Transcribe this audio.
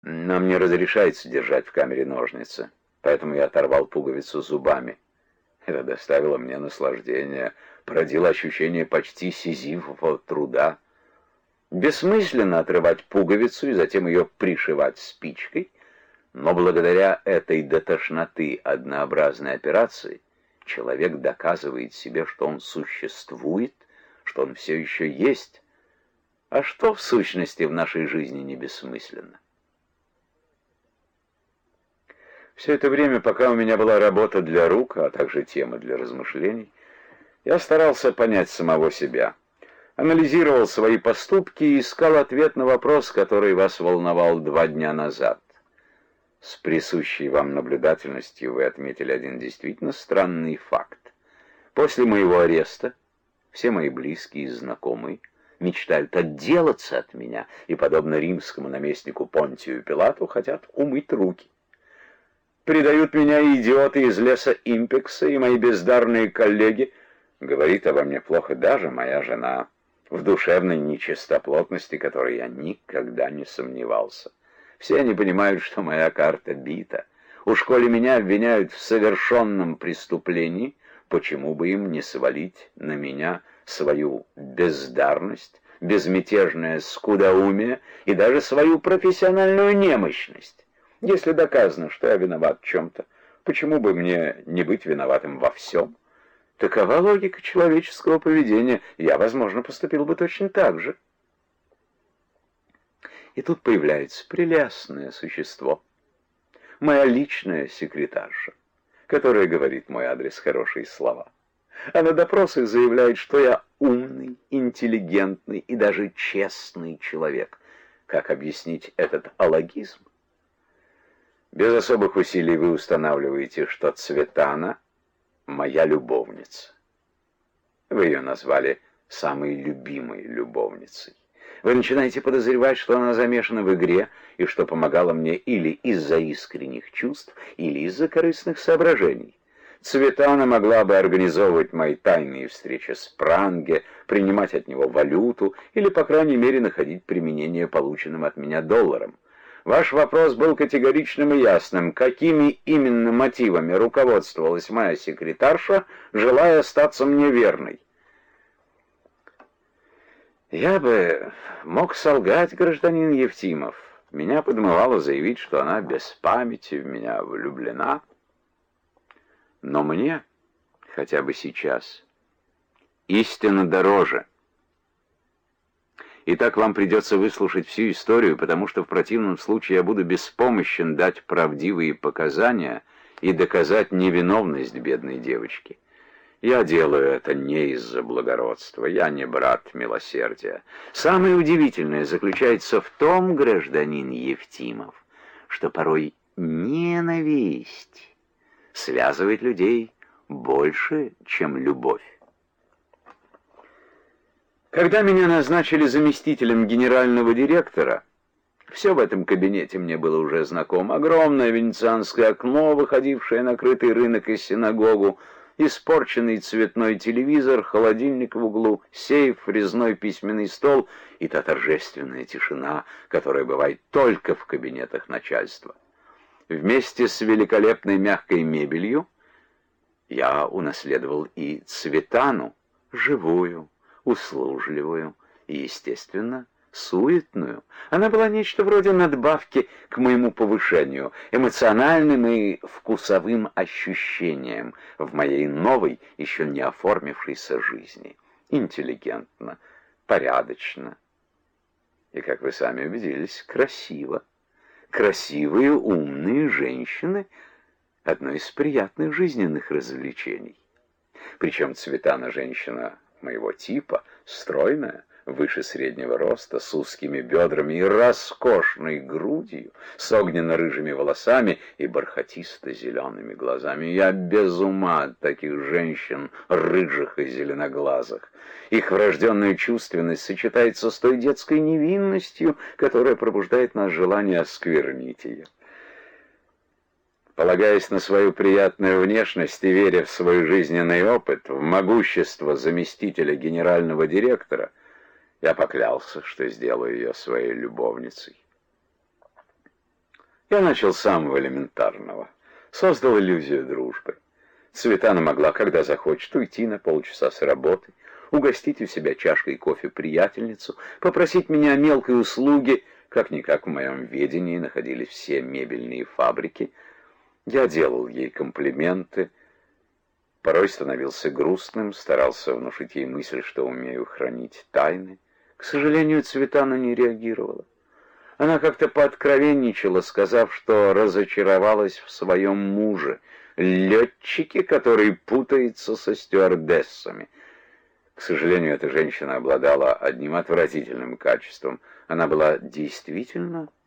Нам не разрешается держать в камере ножницы, поэтому я оторвал пуговицу зубами. Это доставило мне наслаждение, породило ощущение почти сизифового труда. Бессмысленно отрывать пуговицу и затем ее пришивать спичкой, но благодаря этой до тошноты однообразной операции человек доказывает себе, что он существует, что он все еще есть. А что в сущности в нашей жизни не бессмысленно? Все это время, пока у меня была работа для рук, а также темы для размышлений, я старался понять самого себя, анализировал свои поступки и искал ответ на вопрос, который вас волновал 2 дня назад. С присущей вам наблюдательностью вы отметили один действительно странный факт. После моего ареста все мои близкие и знакомые мечтают отделаться от меня и, подобно римскому наместнику Понтию Пилату, хотят умыть руки. Предают меня идиоты из леса Импекса, и мои бездарные коллеги, говорит обо мне плохо даже моя жена, в душевной нечистоплотности, которой я никогда не сомневался. Все они понимают, что моя карта бита. Уж коли меня обвиняют в совершенном преступлении, почему бы им не свалить на меня свою бездарность, безмятежное скудоумие и даже свою профессиональную немощность? Если доказано, что я виноват в чем-то, почему бы мне не быть виноватым во всем? Такова логика человеческого поведения. Я, возможно, поступил бы точно так же. И тут появляется прелестное существо, моя личная секретарша, которая говорит мой адрес хорошие слова. А на допросах заявляет, что я умный, интеллигентный и даже честный человек. Как объяснить этот алогизм? Без особых усилий вы устанавливаете, что Цветана — моя любовница. Вы ее назвали самой любимой любовницей. Вы начинаете подозревать, что она замешана в игре и что помогала мне или из-за искренних чувств, или из-за корыстных соображений. Цветана могла бы организовывать мои тайные встречи с Пранге, принимать от него валюту или, по крайней мере, находить применение полученным от меня долларам. Ваш вопрос был категоричным и ясным. Какими именно мотивами руководствовалась моя секретарша, желая остаться мне верной? Я бы мог солгать, гражданин Евтимов. Меня подмывало заявить, что она без памяти в меня влюблена. Но мне, хотя бы сейчас, истина дороже. Итак, вам придется выслушать всю историю, потому что в противном случае я буду беспомощен дать правдивые показания и доказать невиновность бедной девочки. Я делаю это не из-за благородства, я не брат милосердия. Самое удивительное заключается в том, гражданин Евтимов, что порой ненависть связывает людей больше, чем любовь. Когда меня назначили заместителем генерального директора, все в этом кабинете мне было уже знакомо. Огромное венецианское окно, выходившее на крытый рынок и синагогу, испорченный цветной телевизор, холодильник в углу, сейф, резной письменный стол и та торжественная тишина, которая бывает только в кабинетах начальства. Вместе с великолепной мягкой мебелью я унаследовал и Цветану, живую, услужливую и, естественно, суетную. Она была нечто вроде надбавки к моему повышению, эмоциональным и вкусовым ощущением в моей новой, еще не оформившейся жизни. Интеллигентно, порядочно и, как вы сами убедились, красиво. Красивые, умные женщины — одно из приятных жизненных развлечений. Причем Цветана женщина моего типа, стройная, выше среднего роста, с узкими бедрами и роскошной грудью, с огненно-рыжими волосами и бархатисто-зелеными глазами. Я без ума от таких женщин, рыжих и зеленоглазых. Их врожденная чувственность сочетается с той детской невинностью, которая пробуждает в нас желание осквернить ее. Полагаясь на свою приятную внешность и веря в свой жизненный опыт, в могущество заместителя генерального директора, я поклялся, что сделаю ее своей любовницей. Я начал с самого элементарного. Создал иллюзию дружбы. Светлана могла, когда захочет, уйти на полчаса с работы, угостить у себя чашкой кофе приятельницу, попросить меня о мелкой услуге. Как-никак в моем ведении находились все мебельные фабрики. Я делал ей комплименты, порой становился грустным, старался внушить ей мысль, что умею хранить тайны. К сожалению, Цветана не реагировала. Она как-то пооткровенничала, сказав, что разочаровалась в своем муже, летчике, который путается со стюардессами. К сожалению, эта женщина обладала одним отвратительным качеством. Она была действительно